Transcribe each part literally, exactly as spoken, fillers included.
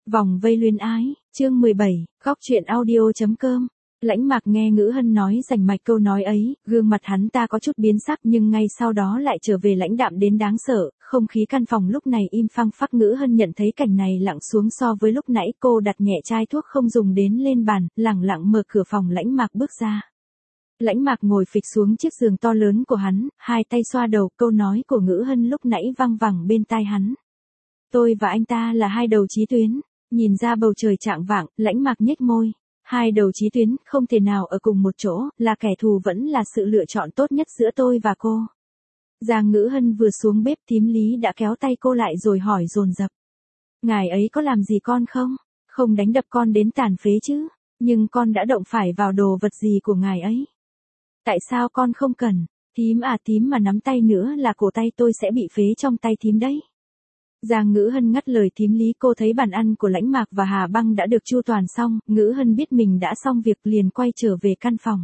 Vòng vây luyến ái, chương mười bảy, góc truyện audio.com. Lãnh Mạc nghe Ngữ Hân nói rành mạch câu nói ấy, gương mặt hắn ta có chút biến sắc nhưng ngay sau đó lại trở về lãnh đạm đến đáng sợ, không khí căn phòng lúc này im phăng phắc. Ngữ Hân nhận thấy cảnh này lặng xuống so với lúc nãy, cô đặt nhẹ chai thuốc không dùng đến lên bàn, lẳng lặng mở cửa phòng. Lãnh Mạc bước ra. Lãnh Mạc ngồi phịch xuống chiếc giường to lớn của hắn, hai tay xoa đầu, câu nói của Ngữ Hân lúc nãy văng vẳng bên tai hắn. Tôi và anh ta là hai đầu chí tuyến. Nhìn ra bầu trời chạng vạng, Lãnh Mạc nhếch môi. Hai đầu chí tuyến, không thể nào ở cùng một chỗ, là kẻ thù vẫn là sự lựa chọn tốt nhất giữa tôi và cô. Giang Ngữ Hân vừa xuống bếp, thím Lý đã kéo tay cô lại rồi hỏi dồn dập. Ngài ấy có làm gì con không? Không đánh đập con đến tàn phế chứ? Nhưng con đã động phải vào đồ vật gì của ngài ấy? Tại sao con không cần? Thím à, thím mà nắm tay nữa là cổ tay tôi sẽ bị phế trong tay thím đấy. Giang Ngữ Hân ngắt lời thím Lý. Cô thấy bàn ăn của Lãnh Mạc và Hà Băng đã được chu toàn xong, Ngữ Hân biết mình đã xong việc liền quay trở về căn phòng.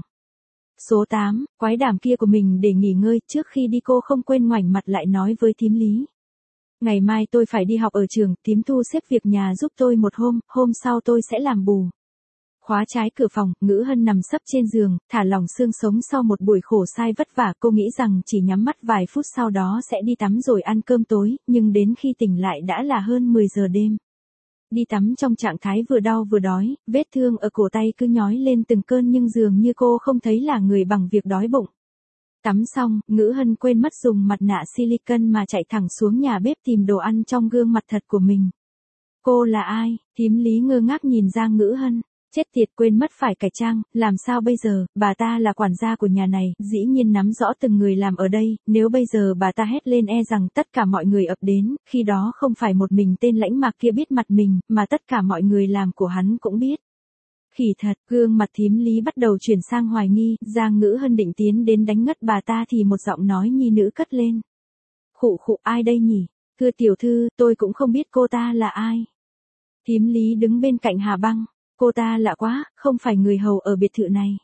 Số tám, quái đàm kia của mình để nghỉ ngơi, trước khi đi cô không quên ngoảnh mặt lại nói với thím Lý. Ngày mai tôi phải đi học ở trường, thím thu xếp việc nhà giúp tôi một hôm, hôm sau tôi sẽ làm bù. Khóa trái cửa phòng, Ngữ Hân nằm sấp trên giường, thả lỏng xương sống sau một buổi khổ sai vất vả. Cô nghĩ rằng chỉ nhắm mắt vài phút sau đó sẽ đi tắm rồi ăn cơm tối, nhưng đến khi tỉnh lại đã là hơn mười giờ đêm. Đi tắm trong trạng thái vừa đau vừa đói, vết thương ở cổ tay cứ nhói lên từng cơn nhưng dường như cô không thấy là người bằng việc đói bụng. Tắm xong, Ngữ Hân quên mất dùng mặt nạ silicone mà chạy thẳng xuống nhà bếp tìm đồ ăn trong gương mặt thật của mình. Cô là ai? Thím Lý ngơ ngác nhìn Giang Ngữ Hân. Chết tiệt, quên mất phải cải trang, làm sao bây giờ, bà ta là quản gia của nhà này, dĩ nhiên nắm rõ từng người làm ở đây, nếu bây giờ bà ta hét lên e rằng tất cả mọi người ập đến, khi đó không phải một mình tên Lãnh Mạc kia biết mặt mình, mà tất cả mọi người làm của hắn cũng biết. Khỉ thật, gương mặt thím Lý bắt đầu chuyển sang hoài nghi. Giang Ngữ Hân định tiến đến đánh ngất bà ta thì một giọng nói nhi nữ cất lên. Khụ khụ, ai đây nhỉ? Thưa tiểu thư, tôi cũng không biết cô ta là ai. Thím Lý đứng bên cạnh Hà Băng. Cô ta lạ quá, không phải người hầu ở biệt thự này.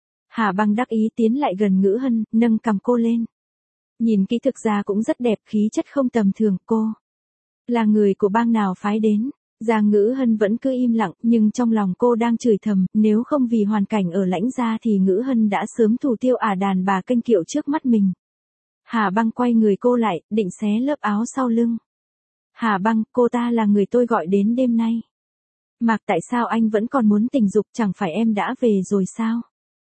Hà Băng đắc ý tiến lại gần Ngữ Hân, nâng cằm cô lên. Nhìn kỹ thực ra cũng rất đẹp, khí chất không tầm thường. Cô là người của bang nào phái đến? Giang Ngữ Hân vẫn cứ im lặng, nhưng trong lòng cô đang chửi thầm, nếu không vì hoàn cảnh ở Lãnh gia thì Ngữ Hân đã sớm thủ tiêu ả đàn bà kênh kiệu trước mắt mình. Hà Băng quay người cô lại, định xé lớp áo sau lưng. Hà Băng, cô ta là người tôi gọi đến đêm nay. Mạc, tại sao anh vẫn còn muốn tình dục, chẳng phải em đã về rồi sao?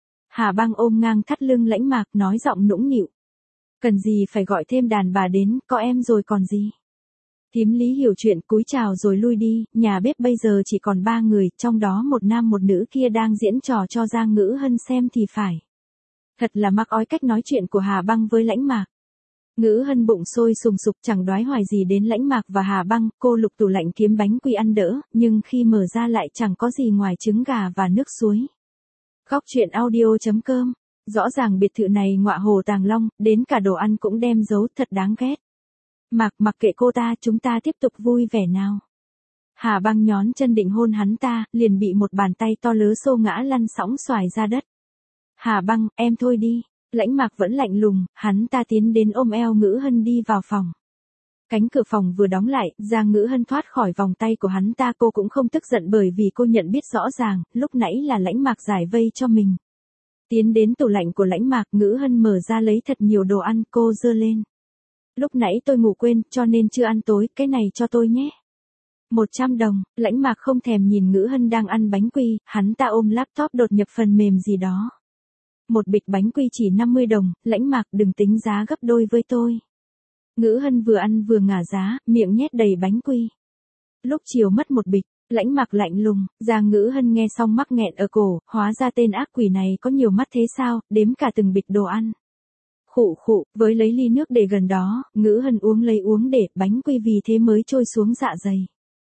Hà Băng ôm ngang thắt lưng Lãnh Mạc, nói giọng nũng nịu. Cần gì phải gọi thêm đàn bà đến, có em rồi còn gì? Thím Lý hiểu chuyện, cúi chào rồi lui đi. Nhà bếp bây giờ chỉ còn ba người, trong đó một nam một nữ kia đang diễn trò cho Giang Ngữ Hân xem thì phải. Thật là mắc ói cách nói chuyện của Hà Băng với Lãnh Mạc. Ngữ Hân bụng sôi sùng sục chẳng đoái hoài gì đến Lãnh Mạc và Hà Băng, cô lục tủ lạnh kiếm bánh quy ăn đỡ, nhưng khi mở ra lại chẳng có gì ngoài trứng gà và nước suối. Góc truyện audio.com. Rõ ràng biệt thự này ngọa hồ tàng long, đến cả đồ ăn cũng đem giấu, thật đáng ghét. Mạc, mặc kệ cô ta, chúng ta tiếp tục vui vẻ nào. Hà Băng nhón chân định hôn hắn ta, liền bị một bàn tay to lớ xô ngã lăn sóng xoài ra đất. Hà Băng, em thôi đi. Lãnh Mạc vẫn lạnh lùng, hắn ta tiến đến ôm eo Ngữ Hân đi vào phòng. Cánh cửa phòng vừa đóng lại, Giang Ngữ Hân thoát khỏi vòng tay của hắn ta. Cô cũng không tức giận bởi vì cô nhận biết rõ ràng, lúc nãy là Lãnh Mạc giải vây cho mình. Tiến đến tủ lạnh của Lãnh Mạc, Ngữ Hân mở ra lấy thật nhiều đồ ăn, cô giơ lên. Lúc nãy tôi ngủ quên, cho nên chưa ăn tối, cái này cho tôi nhé. một trăm đồng, Lãnh Mạc không thèm nhìn Ngữ Hân đang ăn bánh quy, hắn ta ôm laptop đột nhập phần mềm gì đó. Một bịch bánh quy chỉ năm mươi đồng, Lãnh Mạc đừng tính giá gấp đôi với tôi. Ngữ Hân vừa ăn vừa ngả giá, miệng nhét đầy bánh quy. Lúc chiều mất một bịch, Lãnh Mạc lạnh lùng. Giang Ngữ Hân nghe xong mắc nghẹn ở cổ, hóa ra tên ác quỷ này có nhiều mắt thế sao, đếm cả từng bịch đồ ăn. Khụ khụ, với lấy ly nước để gần đó, Ngữ Hân uống lấy uống để, bánh quy vì thế mới trôi xuống dạ dày.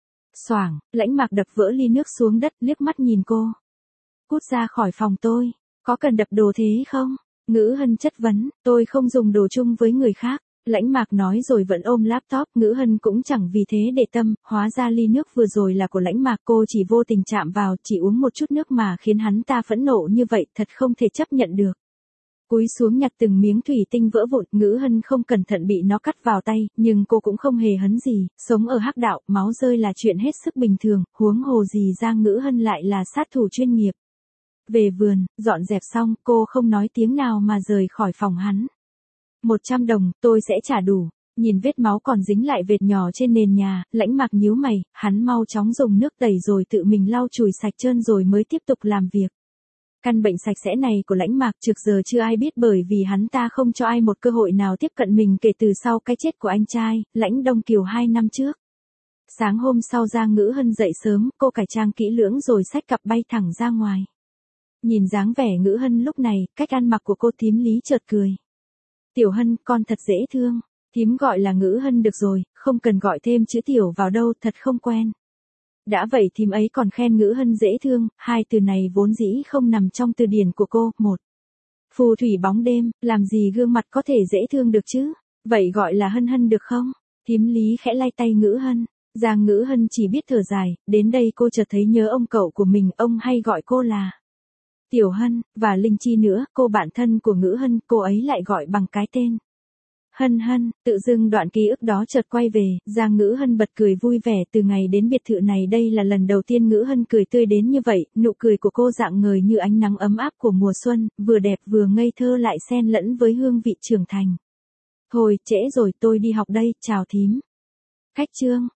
Xoảng, Lãnh Mạc đập vỡ ly nước xuống đất, liếc mắt nhìn cô. Cút ra khỏi phòng tôi. Có cần đập đồ thế không? Ngữ Hân chất vấn, tôi không dùng đồ chung với người khác. Lãnh Mạc nói rồi vẫn ôm laptop. Ngữ Hân cũng chẳng vì thế để tâm, hóa ra ly nước vừa rồi là của Lãnh Mạc. Cô chỉ vô tình chạm vào, chỉ uống một chút nước mà khiến hắn ta phẫn nộ như vậy, thật không thể chấp nhận được. Cúi xuống nhặt từng miếng thủy tinh vỡ vụn, Ngữ Hân không cẩn thận bị nó cắt vào tay, nhưng cô cũng không hề hấn gì, sống ở hắc đạo, máu rơi là chuyện hết sức bình thường, huống hồ gì Giang Ngữ Hân lại là sát thủ chuyên nghiệp. Về vườn, dọn dẹp xong, cô không nói tiếng nào mà rời khỏi phòng hắn. Một trăm đồng, tôi sẽ trả đủ. Nhìn vết máu còn dính lại vệt nhỏ trên nền nhà, Lãnh Mạc nhíu mày, hắn mau chóng dùng nước tẩy rồi tự mình lau chùi sạch trơn rồi mới tiếp tục làm việc. Căn bệnh sạch sẽ này của Lãnh Mạc trước giờ chưa ai biết bởi vì hắn ta không cho ai một cơ hội nào tiếp cận mình kể từ sau cái chết của anh trai, Lãnh Đông Kiều hai năm trước. Sáng hôm sau Giang Ngữ Hân dậy sớm, cô cải trang kỹ lưỡng rồi xách cặp bay thẳng ra ngoài. Nhìn dáng vẻ Ngữ Hân lúc này, cách ăn mặc của cô thím Lý chợt cười. Tiểu Hân, con thật dễ thương. Thím gọi là Ngữ Hân được rồi, không cần gọi thêm chữ tiểu vào đâu, thật không quen. Đã vậy thím ấy còn khen Ngữ Hân dễ thương, hai từ này vốn dĩ không nằm trong từ điển của cô. Một. Phù thủy bóng đêm, làm gì gương mặt có thể dễ thương được chứ? Vậy gọi là Hân Hân được không? Thím Lý khẽ lay tay Ngữ Hân. Giang Ngữ Hân chỉ biết thở dài, đến đây cô chợt thấy nhớ ông cậu của mình, ông hay gọi cô là Tiểu Hân, và Linh Chi nữa, cô bạn thân của Ngữ Hân, cô ấy lại gọi bằng cái tên Hân Hân. Tự dưng đoạn ký ức đó chợt quay về, Giang Ngữ Hân bật cười vui vẻ. Từ ngày đến biệt thự này đây là lần đầu tiên Ngữ Hân cười tươi đến như vậy, nụ cười của cô rạng ngời như ánh nắng ấm áp của mùa xuân, vừa đẹp vừa ngây thơ lại xen lẫn với hương vị trưởng thành. Thôi, trễ rồi tôi đi học đây, chào thím. Cách chương